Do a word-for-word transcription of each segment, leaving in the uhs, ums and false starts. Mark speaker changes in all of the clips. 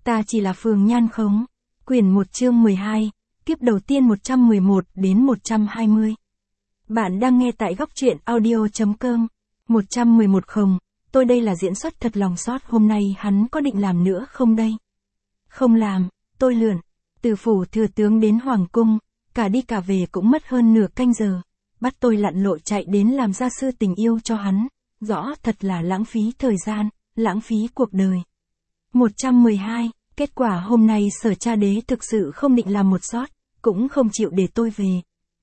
Speaker 1: Ta chỉ là Phường Nhan Khống. Quyển một chương mười hai, kiếp đầu tiên một trăm mười một đến một trăm hai mươi. Bạn đang nghe tại góc truyện audio chấm com. một trăm mười một không, tôi đây là diễn xuất thật lòng xót, hôm nay hắn có định làm nữa không đây? Không làm, tôi lượn. Từ phủ thừa tướng đến hoàng cung, cả đi cả về cũng mất hơn nửa canh giờ. Bắt tôi lặn lội chạy đến làm gia sư tình yêu cho hắn. Rõ thật là lãng phí thời gian, lãng phí cuộc đời. một trăm mười hai, kết quả hôm nay Sở Cha Đế thực sự không định làm một sót, cũng không chịu để tôi về.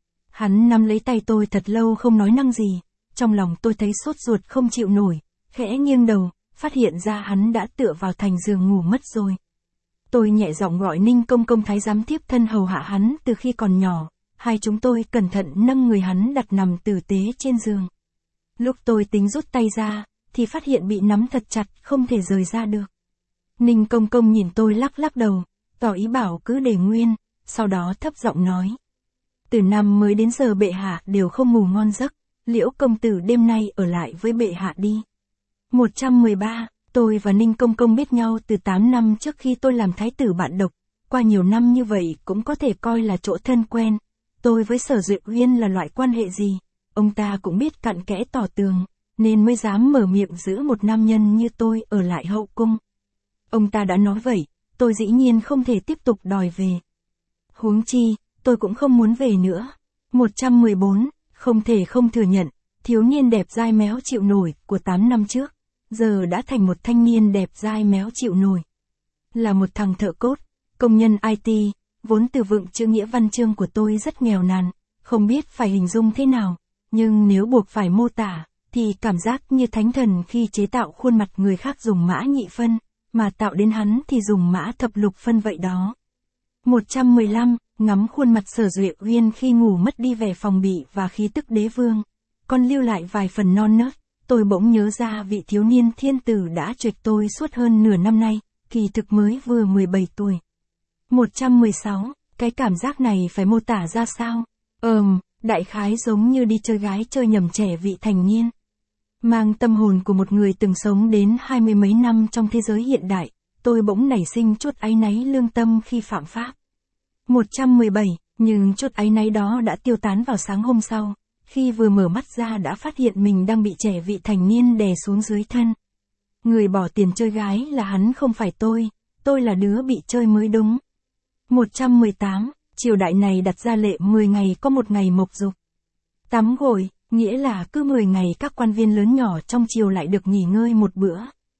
Speaker 1: Hắn nắm lấy tay tôi thật lâu không nói năng gì, trong lòng tôi thấy sốt ruột không chịu nổi, khẽ nghiêng đầu, phát hiện ra hắn đã tựa vào thành giường ngủ mất rồi. Tôi nhẹ giọng gọi Ninh Công Công thái giám tiếp thân hầu hạ hắn từ khi còn nhỏ, hai chúng tôi cẩn thận nâng người hắn đặt nằm tử tế trên giường. Lúc tôi tính rút tay ra, thì phát hiện bị nắm thật chặt, không thể rời ra được. Ninh Công Công nhìn tôi lắc lắc đầu, tỏ ý bảo cứ để nguyên, sau đó thấp giọng nói. Từ năm mới đến giờ bệ hạ đều không ngủ ngon giấc, Liễu công tử đêm nay ở lại với bệ hạ đi. một trăm mười ba, tôi và Ninh Công Công biết nhau từ tám năm trước khi tôi làm thái tử bạn độc, qua nhiều năm như vậy cũng có thể coi là chỗ thân quen. Tôi với Sở Duệ Uyên là loại quan hệ gì, ông ta cũng biết cặn kẽ tỏ tường, nên mới dám mở miệng giữ một nam nhân như tôi ở lại hậu cung. Ông ta đã nói vậy, tôi dĩ nhiên không thể tiếp tục đòi về. Huống chi, tôi cũng không muốn về nữa. một trăm mười bốn, không thể không thừa nhận, thiếu niên đẹp dai méo chịu nổi của tám năm trước, giờ đã thành một thanh niên đẹp dai méo chịu nổi. Là một thằng thợ cốt, công nhân i tê, vốn từ vựng chữ nghĩa văn chương của tôi rất nghèo nàn, không biết phải hình dung thế nào, nhưng nếu buộc phải mô tả, thì cảm giác như thánh thần khi chế tạo khuôn mặt người khác dùng mã nhị phân, mà tạo đến hắn thì dùng mã thập lục phân vậy đó. một trăm mười lăm, ngắm khuôn mặt Sở Duệ Uyên khi ngủ mất đi vẻ phòng bị và khí tức đế vương, còn lưu lại vài phần non nớt, tôi bỗng nhớ ra vị thiếu niên thiên tử đã chuệt tôi suốt hơn nửa năm nay, kỳ thực mới vừa mười bảy tuổi. một trăm mười sáu, cái cảm giác này phải mô tả ra sao? Ờm, đại khái giống như đi chơi gái chơi nhầm trẻ vị thành niên. Mang tâm hồn của một người từng sống đến hai mươi mấy năm trong thế giới hiện đại, tôi bỗng nảy sinh chút áy náy lương tâm khi phạm pháp. một trăm mười bảy, nhưng chút áy náy đó đã tiêu tán vào sáng hôm sau, khi vừa mở mắt ra đã phát hiện mình đang bị trẻ vị thành niên đè xuống dưới thân. Người bỏ tiền chơi gái là hắn không phải tôi, tôi là đứa bị chơi mới đúng. một trăm mười tám, triều đại này đặt ra lệ mười ngày có một ngày mộc dục. Tắm gội, nghĩa là cứ mười ngày các quan viên lớn nhỏ trong triều lại được nghỉ ngơi một bữa.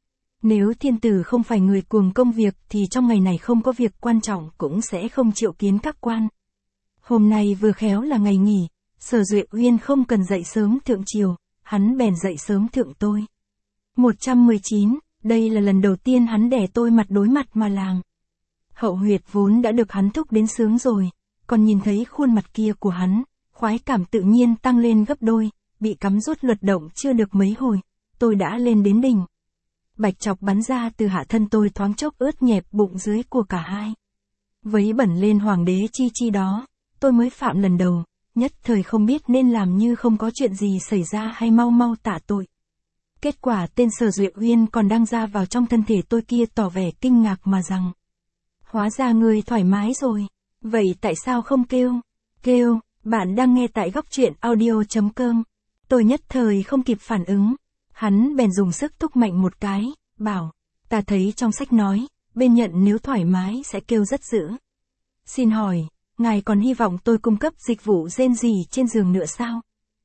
Speaker 1: Nếu thiên tử không phải người cuồng công việc thì trong ngày này không có việc quan trọng cũng sẽ không triệu kiến các quan. Hôm nay vừa khéo là ngày nghỉ, Sở Duệ Uyên không cần dậy sớm thượng triều, hắn bèn dậy sớm thượng tôi. một trăm mười chín, đây là lần đầu tiên hắn đè tôi mặt đối mặt mà làm. Hậu huyệt vốn đã được hắn thúc đến sướng rồi, còn nhìn thấy khuôn mặt kia của hắn, khoái cảm tự nhiên tăng lên gấp đôi, bị cắm rút luật động chưa được mấy hồi, tôi đã lên đến đỉnh. Bạch chọc bắn ra từ hạ thân tôi thoáng chốc ướt nhẹp bụng dưới của cả hai. Vấy bẩn lên hoàng đế chi chi đó, tôi mới phạm lần đầu, nhất thời không biết nên làm như không có chuyện gì xảy ra hay mau mau tạ tội. Kết quả tên Sở Duệ Uyên còn đang ra vào trong thân thể tôi kia tỏ vẻ kinh ngạc mà rằng. Hóa ra người thoải mái rồi, vậy tại sao không kêu? Kêu, bạn đang nghe tại góc truyện audio chấm com. Tôi nhất thời không kịp phản ứng. Hắn bèn dùng sức thúc mạnh một cái, bảo, ta thấy trong sách nói, bên nhận nếu thoải mái sẽ kêu rất dữ. Xin hỏi, ngài còn hy vọng tôi cung cấp dịch vụ rên rỉ trên giường nữa sao?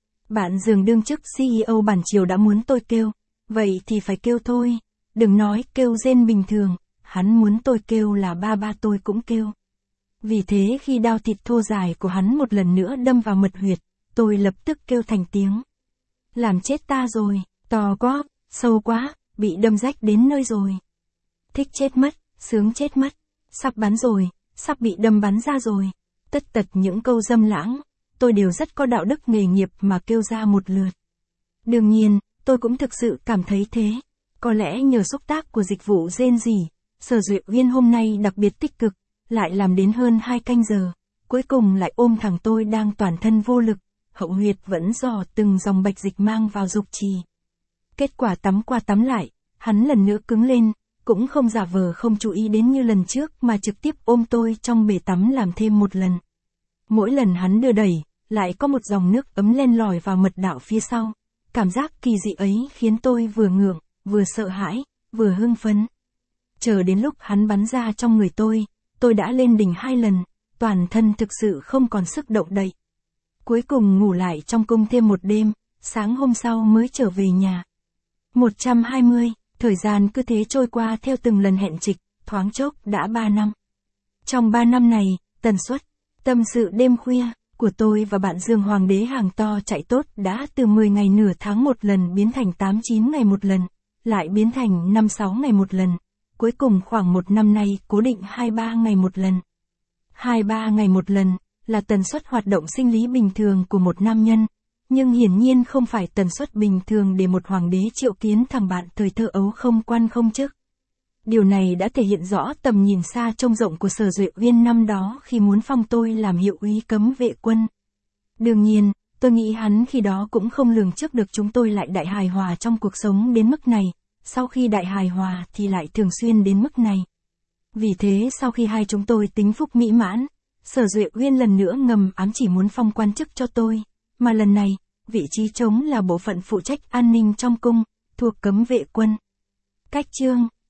Speaker 1: Bạn giường đương chức xê e ô bản triều đã muốn tôi kêu, vậy thì phải kêu thôi, đừng nói kêu rên bình thường, hắn muốn tôi kêu là ba ba tôi cũng kêu. Vì thế khi đao thịt thô dài của hắn một lần nữa đâm vào mật huyệt, tôi lập tức kêu thành tiếng. Làm chết ta rồi. To quá, sâu quá, bị đâm rách đến nơi rồi. Thích chết mất, sướng chết mất, sắp bắn rồi, sắp bị đâm bắn ra rồi. Tất tật những câu dâm lãng, tôi đều rất có đạo đức nghề nghiệp mà kêu ra một lượt. Đương nhiên, tôi cũng thực sự cảm thấy thế. Có lẽ nhờ xúc tác của dịch vụ rên rỉ, Sở Duệ Uyên hôm nay đặc biệt tích cực, lại làm đến hơn hai canh giờ. Cuối cùng lại ôm thằng tôi đang toàn thân vô lực, hậu huyệt vẫn dò từng dòng bạch dịch mang vào dục trì. Kết quả tắm qua tắm lại, hắn lần nữa cứng lên, cũng không giả vờ không chú ý đến như lần trước mà trực tiếp ôm tôi trong bể tắm làm thêm một lần. Mỗi lần hắn đưa đẩy, lại có một dòng nước ấm len lỏi vào mật đạo phía sau. Cảm giác kỳ dị ấy khiến tôi vừa ngượng, vừa sợ hãi, vừa hưng phấn. Chờ đến lúc hắn bắn ra trong người tôi, tôi đã lên đỉnh hai lần, toàn thân thực sự không còn sức động đậy. Cuối cùng ngủ lại trong cung thêm một đêm, sáng hôm sau mới trở về nhà. một trăm hai mươi, thời gian cứ thế trôi qua theo từng lần hẹn trịch, thoáng chốc đã ba năm. Trong ba năm này, tần suất, tâm sự đêm khuya, của tôi và bạn Dương Hoàng đế hàng to chạy tốt đã từ mười ngày nửa tháng một lần biến thành tám chín ngày một lần, lại biến thành năm sáu ngày một lần, cuối cùng khoảng một năm nay cố định hai ba ngày một lần. hai ba ngày một lần, là tần suất hoạt động sinh lý bình thường của một nam nhân, nhưng hiển nhiên không phải tần suất bình thường để một hoàng đế triệu kiến thằng bạn thời thơ ấu không quan không chức. Điều này đã thể hiện rõ tầm nhìn xa trông rộng của Sở Duệ Uyên năm đó khi muốn phong tôi làm hiệu úy cấm vệ quân. Đương nhiên, tôi nghĩ hắn khi đó cũng không lường trước được chúng tôi lại đại hài hòa trong cuộc sống đến mức này, sau khi đại hài hòa thì lại thường xuyên đến mức này. Vì thế sau khi hai chúng tôi tính phúc mỹ mãn, Sở Duệ Uyên lần nữa ngầm ám chỉ muốn phong quan chức cho tôi, mà lần này, vị trí trống là bộ phận phụ trách an ninh trong cung, thuộc cấm vệ quân. Cách chương